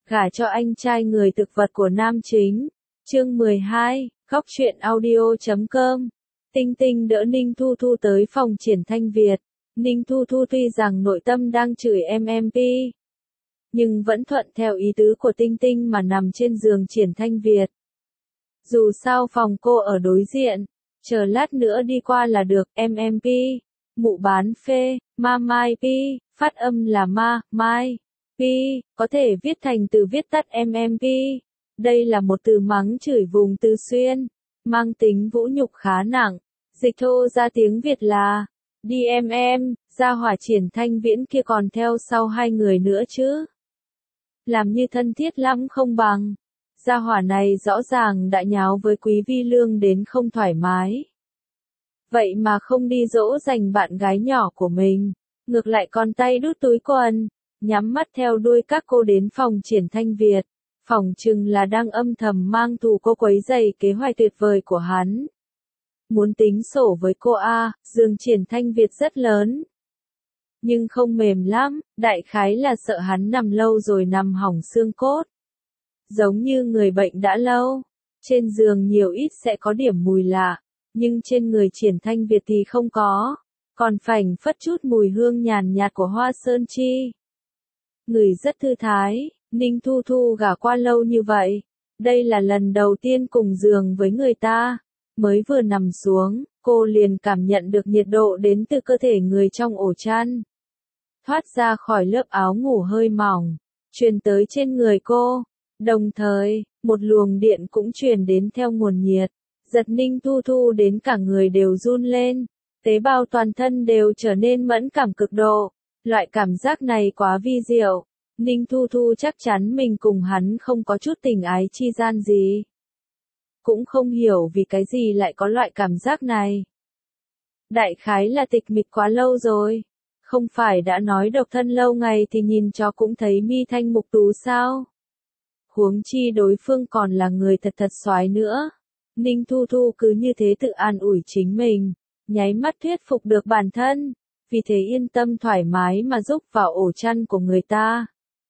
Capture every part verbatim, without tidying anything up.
Gả cho anh trai người thực vật của nam chính. Chương mười hai, góc truyện audio chấm com. Tinh Tinh đỡ Ninh Thu Thu tới phòng Triển Thanh Việt. Ninh Thu Thu tuy rằng nội tâm đang chửi em em pê, nhưng vẫn thuận theo ý tứ của Tinh Tinh mà nằm trên giường Triển Thanh Việt. Dù sao phòng cô ở đối diện, chờ lát nữa đi qua là được. Em em pê, mụ bán phê, ma mai pi, phát âm là ma, mai, pi, có thể viết thành từ viết tắt em em pê. Đây là một từ mắng chửi vùng Từ Xuyên, mang tính vũ nhục khá nặng. Dịch thô ra tiếng Việt là, đi em em, gia hỏa Triển Thanh Viễn kia còn theo sau hai người nữa chứ. Làm như thân thiết lắm không bằng. Gia hỏa này rõ ràng đã nháo với Quý Vi Lương đến không thoải mái. Vậy mà không đi dỗ dành bạn gái nhỏ của mình, ngược lại còn tay đút túi quần, nhắm mắt theo đuôi các cô đến phòng Triển Thanh Việt. Phỏng chừng là đang âm thầm mang thù cô quấy rầy kế hoạch tuyệt vời của hắn. Muốn tính sổ với cô A, giường Triển Thanh Việt rất lớn. Nhưng không mềm lắm, đại khái là sợ hắn nằm lâu rồi nằm hỏng xương cốt. Giống như người bệnh đã lâu. Trên giường nhiều ít sẽ có điểm mùi lạ, nhưng trên người Triển Thanh Việt thì không có. Còn phảnh phất chút mùi hương nhàn nhạt của hoa sơn chi. Người rất thư thái. Ninh Thu Thu gả qua lâu như vậy, đây là lần đầu tiên cùng giường với người ta. Mới vừa nằm xuống, cô liền cảm nhận được nhiệt độ đến từ cơ thể người trong ổ chăn. Thoát ra khỏi lớp áo ngủ hơi mỏng, truyền tới trên người cô. Đồng thời, một luồng điện cũng truyền đến theo nguồn nhiệt, giật Ninh Thu Thu đến cả người đều run lên. Tế bào toàn thân đều trở nên mẫn cảm cực độ. Loại cảm giác này quá vi diệu. Ninh Thu Thu chắc chắn mình cùng hắn không có chút tình ái chi gian gì. Cũng không hiểu vì cái gì lại có loại cảm giác này. Đại khái là tịch mịch quá lâu rồi. Không phải đã nói độc thân lâu ngày thì nhìn cho cũng thấy mi thanh mục tú sao. Huống chi đối phương còn là người thật thật soái nữa. Ninh Thu Thu cứ như thế tự an ủi chính mình, nháy mắt thuyết phục được bản thân. Vì thế yên tâm thoải mái mà rúc vào ổ chăn của người ta.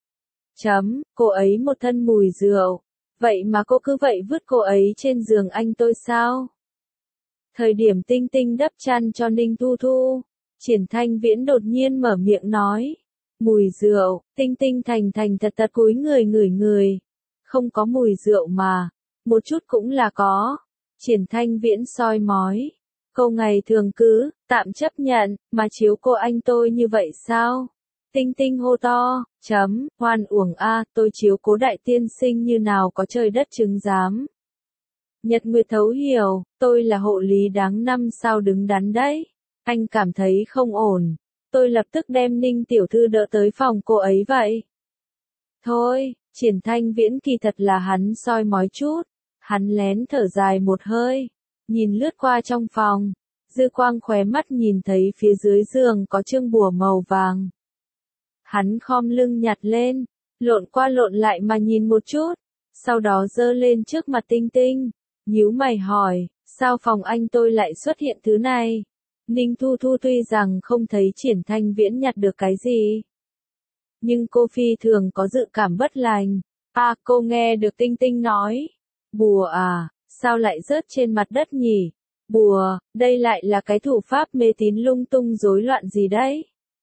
Chấm, cô ấy một thân mùi rượu. Vậy mà cô cứ vậy vứt cô ấy trên giường anh tôi sao? Thời điểm Tinh Tinh đắp chăn cho Ninh Thu Thu, Triển Thanh Viễn đột nhiên mở miệng nói. Mùi rượu. Tinh Tinh thành thành thật thật cúi người ngửi người. Không có mùi rượu mà. Một chút cũng là có. Triển Thanh Viễn soi mói. Câu ngày thường cứ, tạm chấp nhận, mà chiếu cô anh tôi như vậy sao? Tinh Tinh hô to, chấm, hoan uổng a, tôi chiếu cố đại tiên sinh như nào có trời đất chứng giám. Nhật Nguyệt thấu hiểu, tôi là hộ lý đáng năm sao đứng đắn đấy. Anh cảm thấy không ổn. Tôi lập tức đem Ninh tiểu thư đỡ tới phòng cô ấy vậy. Thôi, Triển Thanh Viễn kỳ thật là hắn soi mói chút. Hắn lén thở dài một hơi, nhìn lướt qua trong phòng. Dư quang khóe mắt nhìn thấy phía dưới giường có chương bùa màu vàng. Hắn khom lưng nhặt lên, lộn qua lộn lại mà nhìn một chút, sau đó giơ lên trước mặt Tinh Tinh, nhíu mày hỏi, sao phòng anh tôi lại xuất hiện thứ này? Ninh Thu Thu tuy rằng không thấy Triển Thanh Viễn nhặt được cái gì, nhưng cô phi thường có dự cảm bất lành. À, cô nghe được Tinh Tinh nói, bùa à, sao lại rớt trên mặt đất nhỉ? Bùa, đây lại là cái thủ pháp mê tín lung tung rối loạn gì đấy?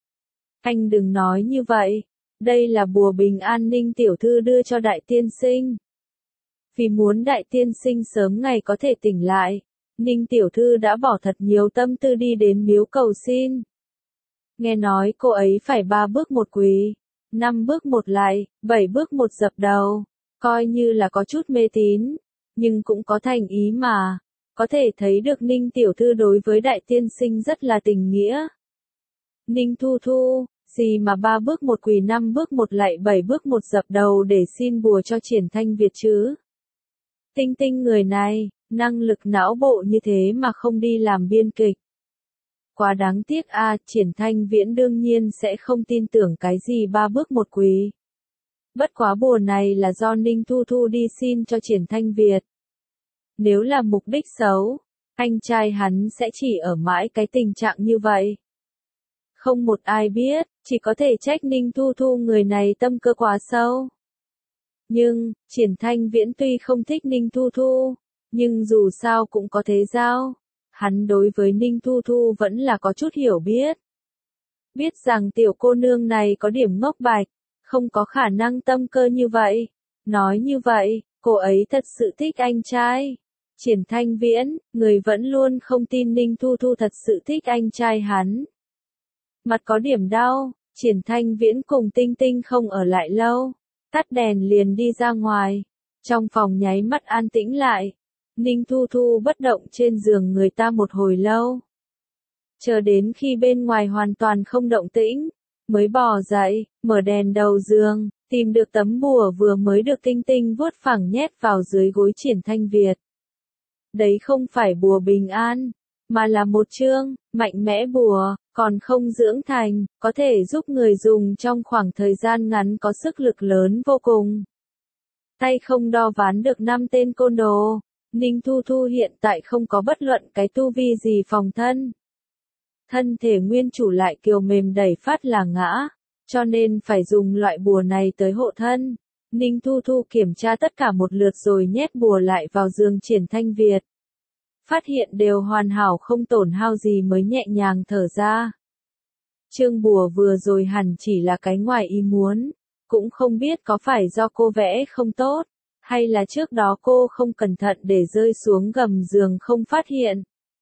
Anh đừng nói như vậy, đây là bùa bình an Ninh tiểu thư đưa cho đại tiên sinh. Vì muốn đại tiên sinh sớm ngày có thể tỉnh lại, Ninh tiểu thư đã bỏ thật nhiều tâm tư đi đến miếu cầu xin. Nghe nói cô ấy phải ba bước một quỳ, năm bước một lạy, bảy bước một dập đầu, coi như là có chút mê tín, nhưng cũng có thành ý mà, có thể thấy được Ninh tiểu thư đối với đại tiên sinh rất là tình nghĩa. Ninh Thu Thu, gì mà ba bước một quỳ năm bước một lạy bảy bước một dập đầu để xin bùa cho Triển Thanh Việt chứ? Tinh Tinh người này, năng lực não bộ như thế mà không đi làm biên kịch. Quá đáng tiếc a, à, Triển Thanh Viễn đương nhiên sẽ không tin tưởng cái gì ba bước một quỳ. Bất quá bùa này là do Ninh Thu Thu đi xin cho Triển Thanh Việt. Nếu là mục đích xấu, anh trai hắn sẽ chỉ ở mãi cái tình trạng như vậy. Không một ai biết, chỉ có thể trách Ninh Thu Thu người này tâm cơ quá sâu. Nhưng, Triển Thanh Viễn tuy không thích Ninh Thu Thu, nhưng dù sao cũng có thế giao. Hắn đối với Ninh Thu Thu vẫn là có chút hiểu biết. Biết rằng tiểu cô nương này có điểm ngốc bạch, không có khả năng tâm cơ như vậy. Nói như vậy, cô ấy thật sự thích anh trai. Triển Thanh Viễn, người vẫn luôn không tin Ninh Thu Thu thật sự thích anh trai hắn. Mặt có điểm đau, Triển Thanh Viễn cùng Tinh Tinh không ở lại lâu. Tắt đèn liền đi ra ngoài. Trong phòng nháy mắt an tĩnh lại. Ninh Thu Thu bất động trên giường người ta một hồi lâu. Chờ đến khi bên ngoài hoàn toàn không động tĩnh, mới bò dậy, mở đèn đầu giường, tìm được tấm bùa vừa mới được Tinh Tinh vuốt phẳng nhét vào dưới gối Triển Thanh Việt. Đấy không phải bùa bình an, mà là một chương, mạnh mẽ bùa, còn không dưỡng thành, có thể giúp người dùng trong khoảng thời gian ngắn có sức lực lớn vô cùng. Tay không đo ván được năm tên côn đồ, Ninh Thu Thu hiện tại không có bất luận cái tu vi gì phòng thân. Thân thể nguyên chủ lại kiều mềm đẩy phát là ngã, cho nên phải dùng loại bùa này tới hộ thân. Ninh Thu Thu kiểm tra tất cả một lượt rồi nhét bùa lại vào giường Triển Thanh Việt. Phát hiện đều hoàn hảo không tổn hao gì mới nhẹ nhàng thở ra. Chương bùa vừa rồi hẳn chỉ là cái ngoài ý muốn, cũng không biết có phải do cô vẽ không tốt, hay là trước đó cô không cẩn thận để rơi xuống gầm giường không phát hiện.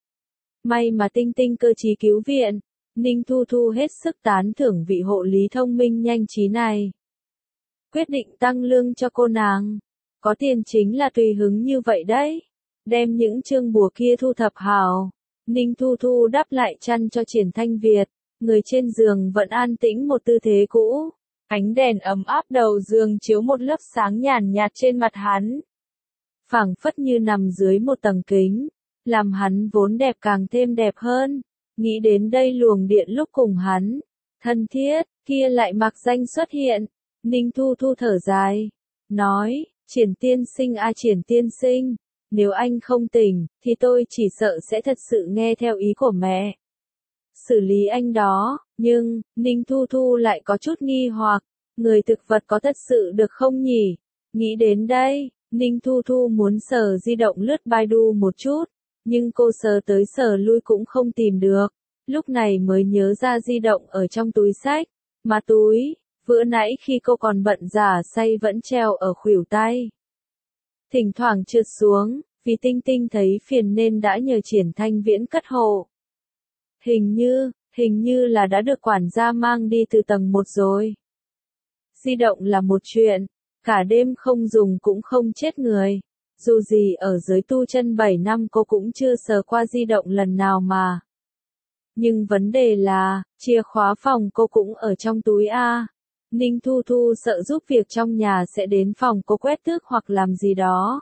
May mà Tinh Tinh cơ trí cứu viện, Ninh Thu Thu hết sức tán thưởng vị hộ lý thông minh nhanh trí này. Quyết định tăng lương cho cô nàng, có tiền chính là tùy hứng như vậy đấy. Đem những chương bùa kia thu thập hào, Ninh Thu Thu đắp lại chăn cho Triển Thanh Việt, người trên giường vẫn an tĩnh một tư thế cũ. Ánh đèn ấm áp đầu giường chiếu một lớp sáng nhàn nhạt trên mặt hắn. Phảng phất như nằm dưới một tầng kính, làm hắn vốn đẹp càng thêm đẹp hơn. Nghĩ đến đây luồng điện lúc cùng hắn, thân thiết, kia lại mặc danh xuất hiện. Ninh Thu Thu thở dài, nói, Triển tiên sinh a Triển tiên sinh, nếu anh không tỉnh, thì tôi chỉ sợ sẽ thật sự nghe theo ý của mẹ. Xử lý anh đó, nhưng, Ninh Thu Thu lại có chút nghi hoặc, người thực vật có thật sự được không nhỉ? Nghĩ đến đây, Ninh Thu Thu muốn sờ di động lướt Baidu một chút, nhưng cô sờ tới sờ lui cũng không tìm được. Lúc này mới nhớ ra di động ở trong túi xách, mà túi, vừa nãy khi cô còn bận giả say vẫn treo ở khuỷu tay. Thỉnh thoảng trượt xuống, vì Tinh Tinh thấy phiền nên đã nhờ Triển Thanh Viễn cất hộ. Hình như, hình như là đã được quản gia mang đi từ tầng một rồi. Di động là một chuyện, cả đêm không dùng cũng không chết người. Dù gì ở giới tu chân bảy năm cô cũng chưa sờ qua di động lần nào mà. Nhưng vấn đề là, chìa khóa phòng cô cũng ở trong túi A. Ninh Thu Thu sợ giúp việc trong nhà sẽ đến phòng cô quét tước hoặc làm gì đó.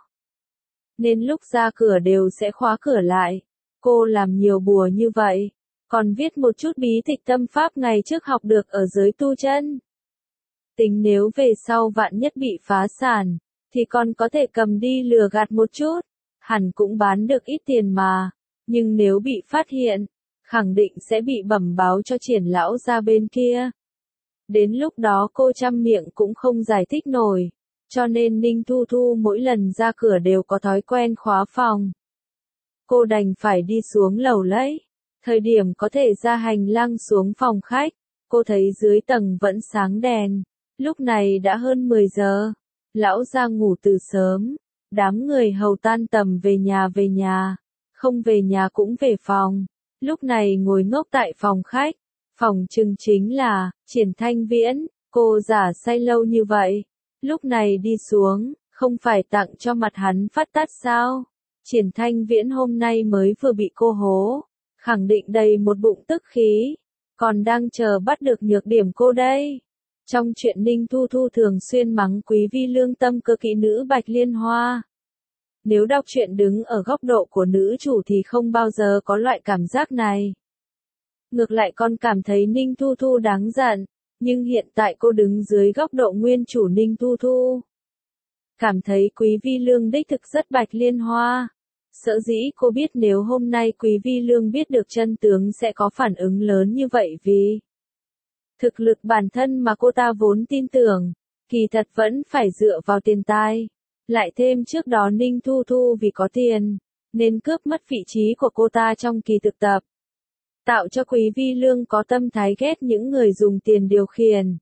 Nên lúc ra cửa đều sẽ khóa cửa lại. Cô làm nhiều bùa như vậy, còn viết một chút bí tịch tâm pháp ngày trước học được ở giới tu chân. Tính nếu về sau vạn nhất bị phá sản, thì còn có thể cầm đi lừa gạt một chút, hẳn cũng bán được ít tiền mà. Nhưng nếu bị phát hiện, khẳng định sẽ bị bẩm báo cho Triển lão ra bên kia. Đến lúc đó cô trăm miệng cũng không giải thích nổi, cho nên Ninh Thu Thu mỗi lần ra cửa đều có thói quen khóa phòng. Cô đành phải đi xuống lầu lấy. Thời điểm có thể ra hành lang xuống phòng khách, cô thấy dưới tầng vẫn sáng đèn. Lúc này đã hơn mười giờ. Lão ra ngủ từ sớm. Đám người hầu tan tầm về nhà về nhà. Không về nhà cũng về phòng. Lúc này ngồi ngốc tại phòng khách. Phòng trưng chính là, Triển Thanh Viễn. Cô giả say lâu như vậy. Lúc này đi xuống, không phải tặng cho mặt hắn phát tát sao? Triển Thanh Viễn hôm nay mới vừa bị cô hố. Khẳng định đầy một bụng tức khí. Còn đang chờ bắt được nhược điểm cô đây. Trong chuyện Ninh Thu Thu thường xuyên mắng quý vi lương tâm cơ kỹ nữ Bạch Liên Hoa. Nếu đọc truyện đứng ở góc độ của nữ chủ thì không bao giờ có loại cảm giác này. Ngược lại con cảm thấy Ninh Thu Thu đáng giận, nhưng hiện tại cô đứng dưới góc độ nguyên chủ Ninh Thu Thu. Cảm thấy quý vi lương đích thực rất Bạch Liên Hoa. Sợ dĩ cô biết nếu hôm nay quý vi lương biết được chân tướng sẽ có phản ứng lớn như vậy vì thực lực bản thân mà cô ta vốn tin tưởng, Kỳ thật vẫn phải dựa vào tiền tài. Lại thêm trước đó Ninh Thu Thu vì có tiền, nên cướp mất vị trí của cô ta trong kỳ thực tập. Tạo cho Quý Vi Lương có tâm thái ghét những người dùng tiền điều khiển.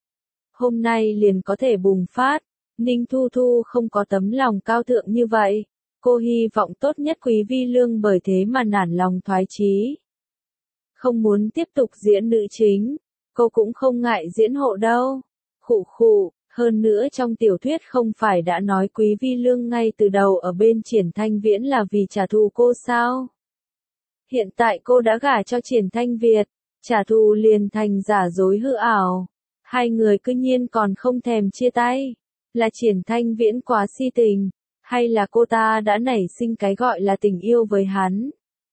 Hôm nay liền có thể bùng phát, Ninh Thu Thu không có tấm lòng cao thượng như vậy. Cô hy vọng tốt nhất Quý Vi Lương bởi thế mà nản lòng thoái chí. Không muốn tiếp tục diễn nữ chính, cô cũng không ngại diễn hộ đâu. Khụ khụ, hơn nữa trong tiểu thuyết không phải đã nói Quý Vi Lương ngay từ đầu ở bên Triển Thanh Viễn là vì trả thù cô sao? Hiện tại cô đã gả cho Triển Thanh Việt, trả thù liền thành giả dối hư ảo. Hai người cứ nhiên còn không thèm chia tay. Là Triển Thanh Viễn quá si tình, hay là cô ta đã nảy sinh cái gọi là tình yêu với hắn?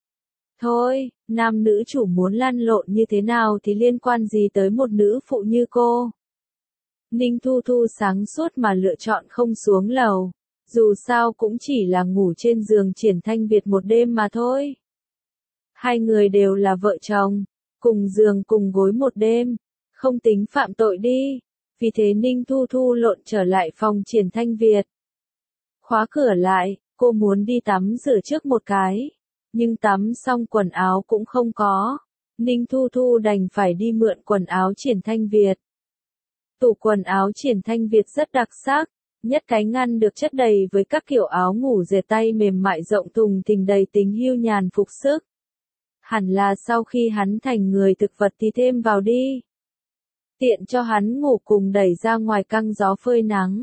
Thôi, nam nữ chủ muốn lăn lộn như thế nào thì liên quan gì tới một nữ phụ như cô? Ninh Thu Thu sáng suốt mà lựa chọn không xuống lầu, dù sao cũng chỉ là ngủ trên giường Triển Thanh Việt một đêm mà thôi. Hai người đều là vợ chồng, cùng giường cùng gối một đêm, không tính phạm tội đi. Vì thế Ninh Thu Thu lộn trở lại phòng Triển Thanh Việt. Khóa cửa lại, cô muốn đi tắm rửa trước một cái. Nhưng tắm xong quần áo cũng không có. Ninh Thu Thu đành phải đi mượn quần áo Triển Thanh Việt. Tủ quần áo Triển Thanh Việt rất đặc sắc. Nhất cái ngăn được chất đầy với các kiểu áo ngủ dệt tay mềm mại rộng thùng thình đầy tính hưu nhàn phục sức. Hẳn là sau khi hắn thành người thực vật thì thêm vào đi. Tiện cho hắn ngủ cùng đẩy ra ngoài căng gió phơi nắng.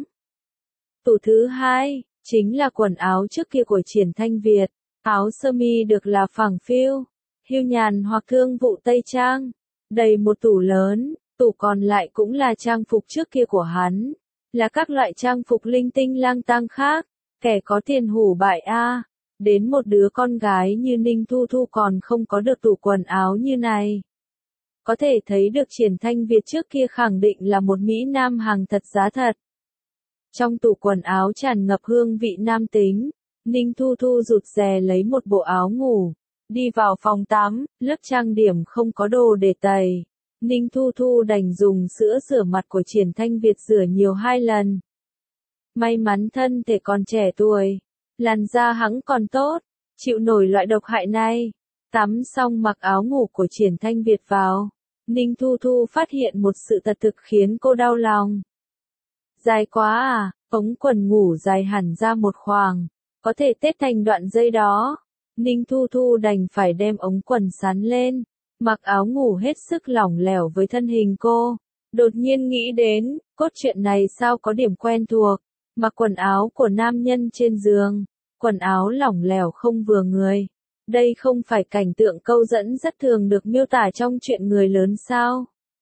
Tủ thứ hai, chính là quần áo trước kia của Triển Thanh Việt. Áo sơ mi được là phẳng phiu, hưu nhàn hoặc thương vụ tây trang. Đầy một tủ lớn, tủ còn lại cũng là trang phục trước kia của hắn. Là các loại trang phục linh tinh lang tang khác. Kẻ có tiền hủ bại a. Đến một đứa con gái như Ninh Thu Thu còn không có được tủ quần áo như này. Có thể thấy được Triển Thanh Việt trước kia khẳng định là một Mỹ Nam hàng thật giá thật. Trong tủ quần áo tràn ngập hương vị nam tính, Ninh Thu Thu rụt rè lấy một bộ áo ngủ, đi vào phòng tắm, lớp trang điểm không có đồ để tẩy. Ninh Thu Thu đành dùng sữa rửa mặt của Triển Thanh Việt rửa nhiều hai lần. May mắn thân thể còn trẻ tuổi, làn da hắn còn tốt, chịu nổi loại độc hại này. Tắm xong mặc áo ngủ của Triển Thanh Việt vào. Ninh Thu Thu phát hiện một sự thật thực khiến cô đau lòng. Dài quá à, ống quần ngủ dài hẳn ra một khoảng, có thể tết thành đoạn dây đó. Ninh Thu Thu đành phải đem ống quần sắn lên, mặc áo ngủ hết sức lỏng lẻo với thân hình cô. Đột nhiên nghĩ đến, cốt truyện này sao có điểm quen thuộc, mặc quần áo của nam nhân trên giường, quần áo lỏng lẻo không vừa người. Đây không phải cảnh tượng câu dẫn rất thường được miêu tả trong chuyện người lớn sao?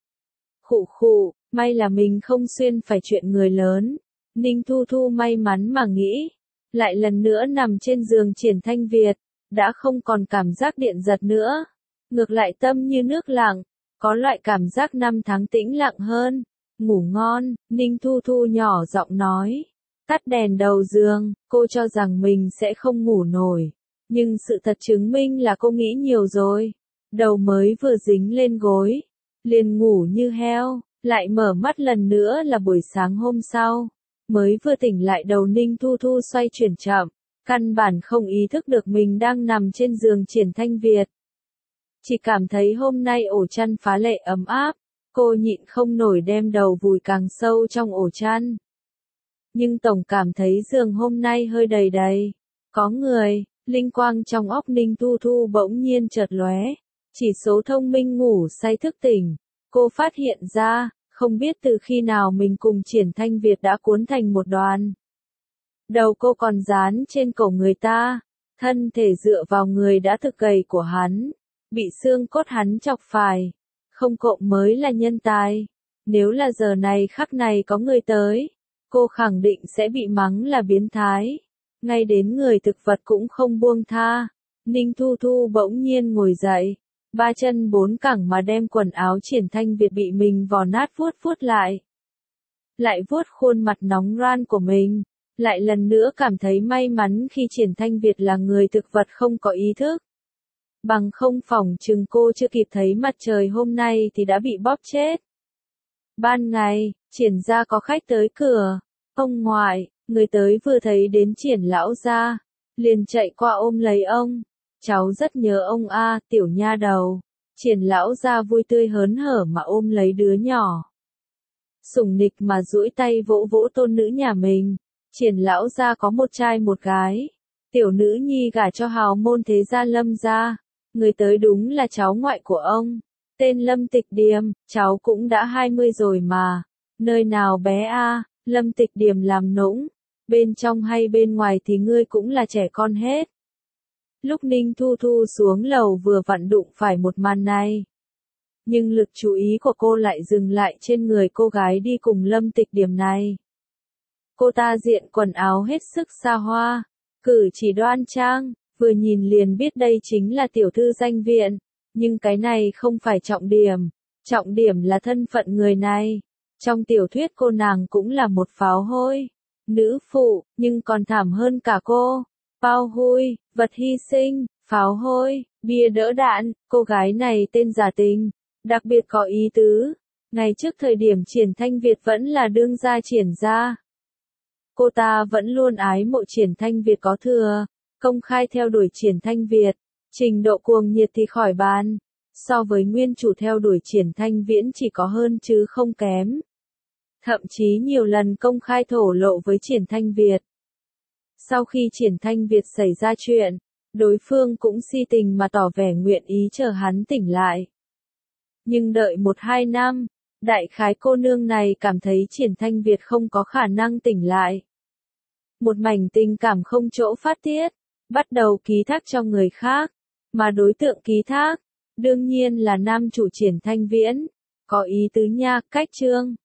Khụ khụ, may là mình không xuyên phải chuyện người lớn. Ninh Thu Thu may mắn mà nghĩ. Lại lần nữa nằm trên giường Triển Thanh Việt, đã không còn cảm giác điện giật nữa. Ngược lại tâm như nước lặng, có loại cảm giác năm tháng tĩnh lặng hơn. Ngủ ngon, Ninh Thu Thu nhỏ giọng nói. Tắt đèn đầu giường, cô cho rằng mình sẽ không ngủ nổi. Nhưng sự thật chứng minh là cô nghĩ nhiều rồi. Đầu mới vừa dính lên gối, liền ngủ như heo, lại mở mắt lần nữa là buổi sáng hôm sau. Mới vừa tỉnh lại đầu Ninh Thu Thu xoay chuyển chậm, căn bản không ý thức được mình đang nằm trên giường Triển Thanh Việt. Chỉ cảm thấy hôm nay ổ chăn phá lệ ấm áp, cô nhịn không nổi đem đầu vùi càng sâu trong ổ chăn. Nhưng tổng cảm thấy giường hôm nay hơi đầy đầy, có người. Linh quang trong óc Ninh Thu Thu bỗng nhiên chợt lóe, chỉ số thông minh ngủ say thức tỉnh. Cô phát hiện ra, không biết từ khi nào mình cùng Triển Thanh Việt đã cuốn thành một đoàn. Đầu cô còn dán trên cổ người ta, thân thể dựa vào người đã thực gầy của hắn, bị xương cốt hắn chọc phải. Không cộm mới là nhân tài. Nếu là giờ này khắc này có người tới, cô khẳng định sẽ bị mắng là biến thái. Ngay đến người thực vật cũng không buông tha. Ninh Thu Thu bỗng nhiên ngồi dậy, ba chân bốn cẳng mà đem quần áo Triển Thanh Việt bị mình vò nát vuốt vuốt lại. Lại vuốt khuôn mặt nóng ran của mình, lại lần nữa cảm thấy may mắn khi Triển Thanh Việt là người thực vật không có ý thức. Bằng không phỏng chừng cô chưa kịp thấy mặt trời hôm nay thì đã bị bóp chết. Ban ngày, Triển gia có khách tới cửa. Ông ngoại, người tới vừa thấy đến Triển lão gia, liền chạy qua ôm lấy ông. Cháu rất nhớ ông a, tiểu nha đầu. Triển lão gia vui tươi hớn hở mà ôm lấy đứa nhỏ. Sủng nịch mà duỗi tay vỗ vỗ tôn nữ nhà mình. Triển lão gia có một trai một gái. Tiểu nữ nhi gả cho hào môn thế gia Lâm gia. Người tới đúng là cháu ngoại của ông. Tên Lâm Tịch Điềm, cháu cũng đã hai mươi rồi mà. Nơi nào bé a, Lâm Tịch Điềm làm nũng. Bên trong hay bên ngoài thì ngươi cũng là trẻ con hết. Lúc Ninh Thu Thu xuống lầu vừa vặn đụng phải một màn này. Nhưng lực chú ý của cô lại dừng lại trên người cô gái đi cùng Lâm Tịch Điềm này. Cô ta diện quần áo hết sức xa hoa, cử chỉ đoan trang, vừa nhìn liền biết đây chính là tiểu thư danh viện. Nhưng cái này không phải trọng điểm, trọng điểm là thân phận người này. Trong tiểu thuyết cô nàng cũng là một pháo hôi, nữ phụ, nhưng còn thảm hơn cả cô. Bao hôi, vật hy sinh, pháo hôi, bia đỡ đạn, cô gái này tên Giả Tình, đặc biệt có ý tứ. Ngày trước thời điểm Triển Thanh Việt vẫn là đương gia Triển gia. Cô ta vẫn luôn ái mộ Triển Thanh Việt có thừa, công khai theo đuổi Triển Thanh Việt, trình độ cuồng nhiệt thì khỏi bàn. So với nguyên chủ theo đuổi Triển Thanh Viễn chỉ có hơn chứ không kém. Thậm chí nhiều lần công khai thổ lộ với Triển Thanh Việt. Sau khi Triển Thanh Việt xảy ra chuyện, đối phương cũng si tình mà tỏ vẻ nguyện ý chờ hắn tỉnh lại. Nhưng đợi một hai năm, đại khái cô nương này cảm thấy Triển Thanh Việt không có khả năng tỉnh lại. Một mảnh tình cảm không chỗ phát tiết, bắt đầu ký thác cho người khác, mà đối tượng ký thác, đương nhiên là nam chủ Triển Thanh Viễn. Có ý tứ nha, cách chương.